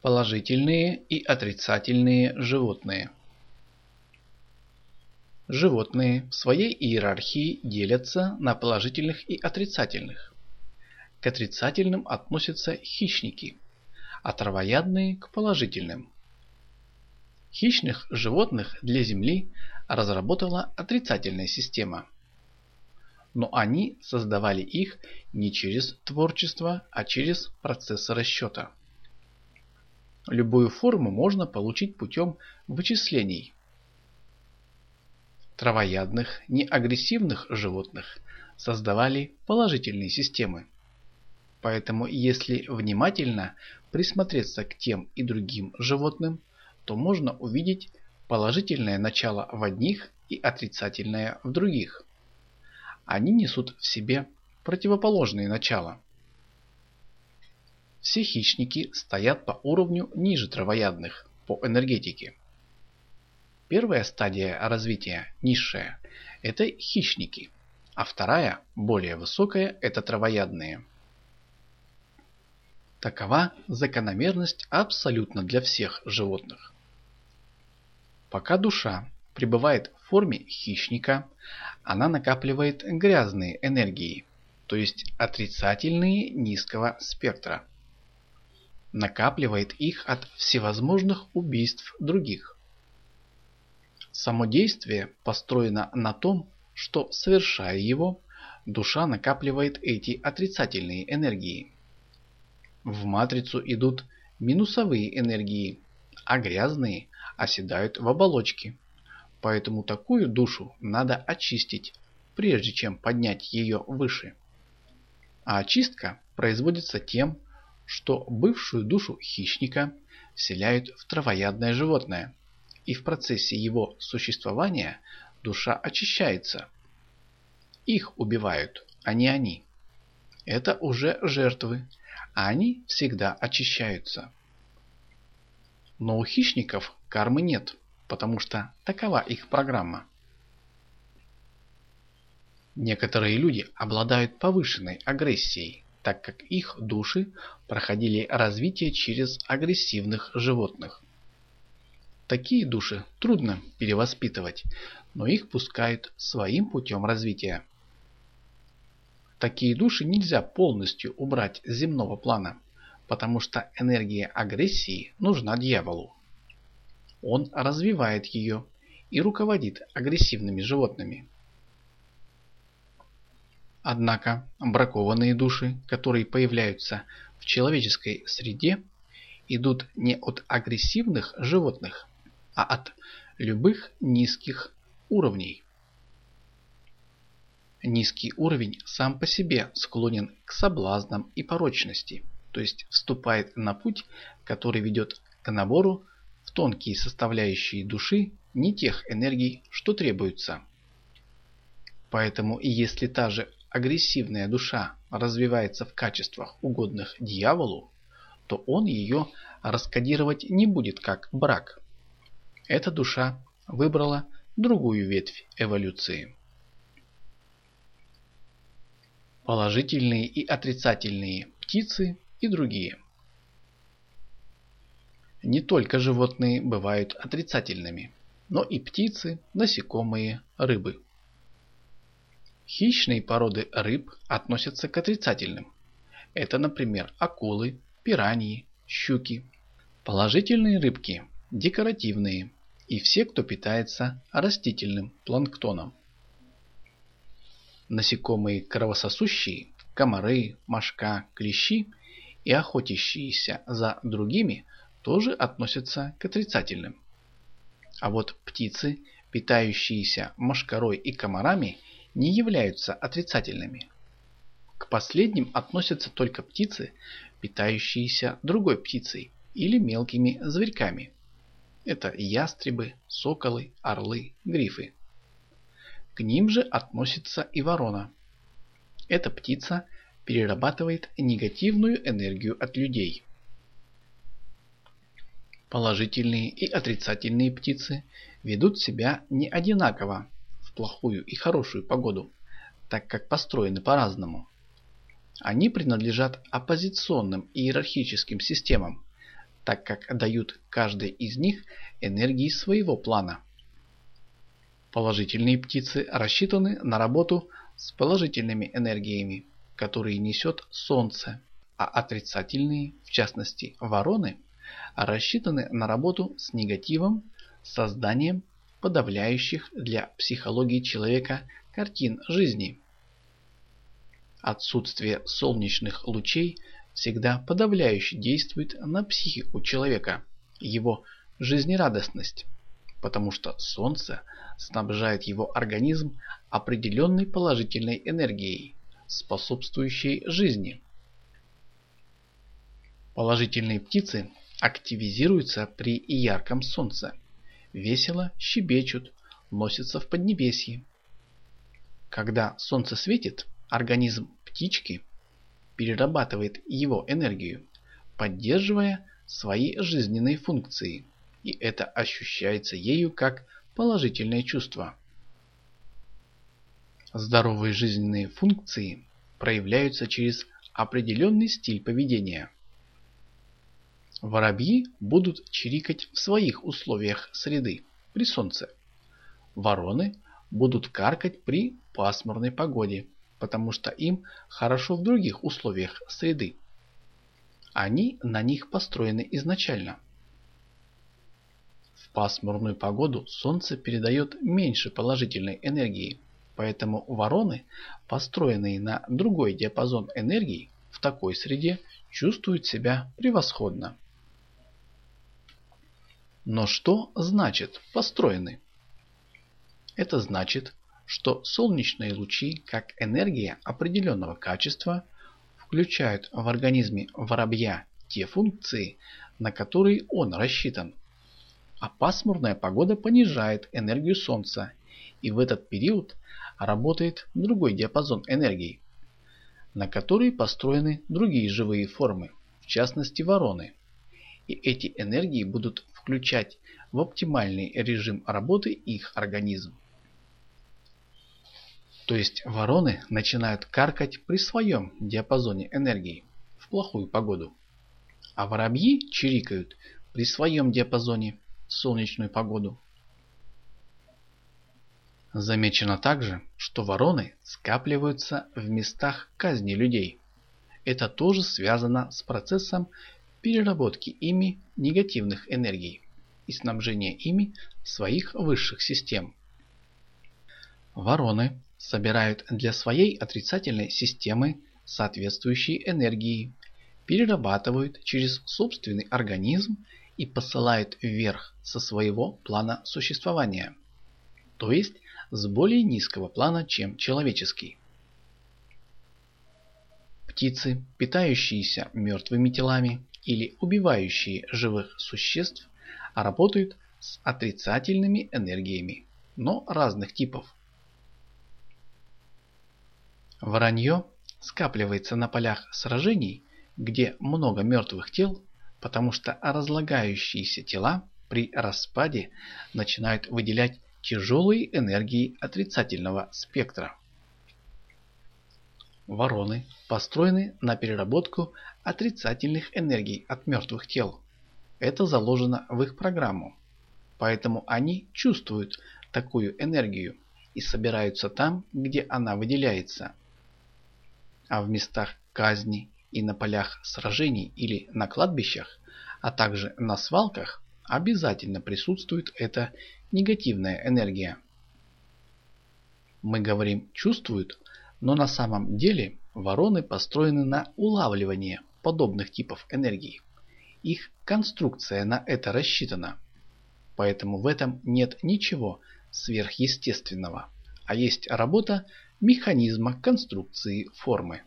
Положительные и отрицательные животные. Животные в своей иерархии делятся на положительных и отрицательных. К отрицательным относятся хищники, а травоядные к положительным. Хищных животных для Земли разработала отрицательная система. Но они создавали их не через творчество, а через процессы расчета. Любую форму можно получить путем вычислений. Травоядных, неагрессивных животных создавали положительные системы. Поэтому если внимательно присмотреться к тем и другим животным, то можно увидеть положительное начало в одних и отрицательное в других. Они несут в себе противоположные начала. Все хищники стоят по уровню ниже травоядных по энергетике. Первая стадия развития, низшая, это хищники, а вторая, более высокая, это травоядные. Такова закономерность абсолютно для всех животных. Пока душа пребывает в форме хищника, она накапливает грязные энергии, то есть отрицательные низкого спектра. Накапливает их от всевозможных убийств других. Само действие построено на том, что, совершая его, душа накапливает эти отрицательные энергии. В матрицу идут минусовые энергии, а грязные оседают в оболочке. Поэтому такую душу надо очистить, прежде чем поднять ее выше. А очистка производится тем, что бывшую душу хищника вселяют в травоядное животное, и в процессе его существования душа очищается. Их убивают, а не они. Это уже жертвы, а они всегда очищаются. Но у хищников кармы нет, потому что такова их программа. Некоторые люди обладают повышенной агрессией, так как их души проходили развитие через агрессивных животных. Такие души трудно перевоспитывать, но их пускают своим путем развития. Такие души нельзя полностью убрать с земного плана, потому что энергия агрессии нужна дьяволу. Он развивает ее и руководит агрессивными животными. Однако бракованные души, которые появляются в человеческой среде, идут не от агрессивных животных, а от любых низких уровней. Низкий уровень сам по себе склонен к соблазнам и порочности, то есть вступает на путь, который ведет к набору в тонкие составляющие души не тех энергий, что требуются. Поэтому и если та же агрессивная душа развивается в качествах, угодных дьяволу, то он ее раскодировать не будет как брак. Эта душа выбрала другую ветвь эволюции. Положительные и отрицательные птицы и другие. Не только животные бывают отрицательными, но и птицы, насекомые, рыбы. Хищные породы рыб относятся к отрицательным. Это, например, акулы, пираньи, щуки. Положительные рыбки – декоративные, и все, кто питается растительным планктоном. Насекомые кровососущие, комары, мошка, клещи и охотящиеся за другими тоже относятся к отрицательным. А вот птицы, питающиеся мошкарой и комарами, не являются отрицательными. К последним относятся только птицы, питающиеся другой птицей или мелкими зверьками. Это ястребы, соколы, орлы, грифы. К ним же относится и ворона. Эта птица перерабатывает негативную энергию от людей. Положительные и отрицательные птицы ведут себя не одинаково в плохую и хорошую погоду, так как построены по-разному. Они принадлежат оппозиционным иерархическим системам, так как дают каждой из них энергии своего плана. Положительные птицы рассчитаны на работу с положительными энергиями, которые несет Солнце, а отрицательные, в частности вороны, рассчитаны на работу с негативом, созданием подавляющих для психологии человека картин жизни. Отсутствие солнечных лучей всегда подавляюще действует на психику человека, его жизнерадостность, потому что Солнце снабжает его организм определенной положительной энергией, способствующей жизни. Положительные птицы активизируются при ярком солнце, весело щебечут, носятся в поднебесье. Когда солнце светит, организм птички перерабатывает его энергию, поддерживая свои жизненные функции, и это ощущается ею как положительное чувство. Здоровые жизненные функции проявляются через определенный стиль поведения. Воробьи будут чирикать в своих условиях среды при солнце. Вороны будут каркать при пасмурной погоде, потому что им хорошо в других условиях среды. Они на них построены изначально. В пасмурную погоду солнце передает меньше положительной энергии, поэтому вороны, построенные на другой диапазон энергии, в такой среде чувствуют себя превосходно. Но что значит построены? Это значит, что солнечные лучи, как энергия определенного качества, включают в организме воробья те функции, на которые он рассчитан. А пасмурная погода понижает энергию Солнца, и в этот период работает другой диапазон энергии, на который построены другие живые формы, в частности вороны. И эти энергии будут включать в оптимальный режим работы их организм. То есть вороны начинают каркать при своем диапазоне энергии в плохую погоду, а воробьи чирикают при своем диапазоне в солнечную погоду. Замечено также, что вороны скапливаются в местах казни людей. Это тоже связано с процессом переработки ими негативных энергий и снабжения ими своих высших систем. Вороны собирают для своей отрицательной системы соответствующие энергии, перерабатывают через собственный организм и посылают вверх со своего плана существования, то есть с более низкого плана, чем человеческий. Птицы, питающиеся мертвыми телами или убивающие живых существ, работают с отрицательными энергиями, но разных типов. Воронье скапливается на полях сражений, где много мертвых тел, потому что разлагающиеся тела при распаде начинают выделять тяжелые энергии отрицательного спектра. Вороны построены на переработку отрицательных энергий от мертвых тел. Это заложено в их программу, поэтому они чувствуют такую энергию и собираются там, где она выделяется. А в местах казни и на полях сражений или на кладбищах, а также на свалках обязательно присутствует эта негативная энергия. Мы говорим «чувствуют», но на самом деле вороны построены на улавливание подобных типов энергии. Их конструкция на это рассчитана. Поэтому в этом нет ничего сверхъестественного, а есть работа механизма конструкции формы.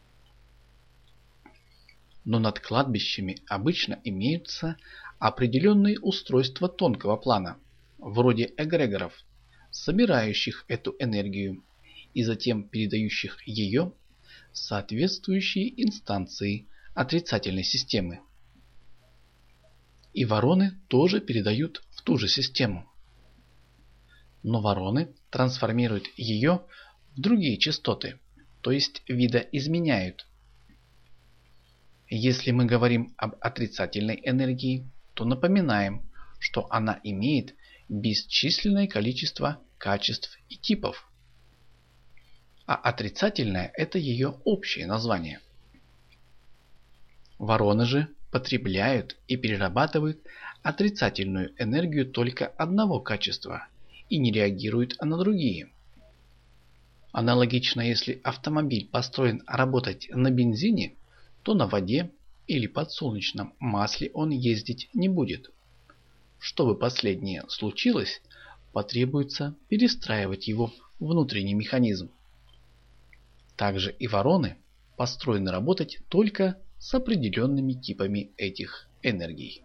Но над кладбищами обычно имеются определенные устройства тонкого плана, вроде эгрегоров, собирающих эту энергию и затем передающих ее в соответствующие инстанции отрицательной системы. И вороны тоже передают в ту же систему. Но вороны трансформируют ее в другие частоты, то есть видоизменяют. Если мы говорим об отрицательной энергии, то напоминаем, что она имеет бесчисленное количество качеств и типов. А отрицательная – это ее общее название. Вороны же потребляют и перерабатывают отрицательную энергию только одного качества и не реагируют на другие. Аналогично, если автомобиль построен работать на бензине, то на воде или подсолнечном масле он ездить не будет. Чтобы последнее случилось, потребуется перестраивать его внутренний механизм. Также и вороны построены работать только с определенными типами этих энергий.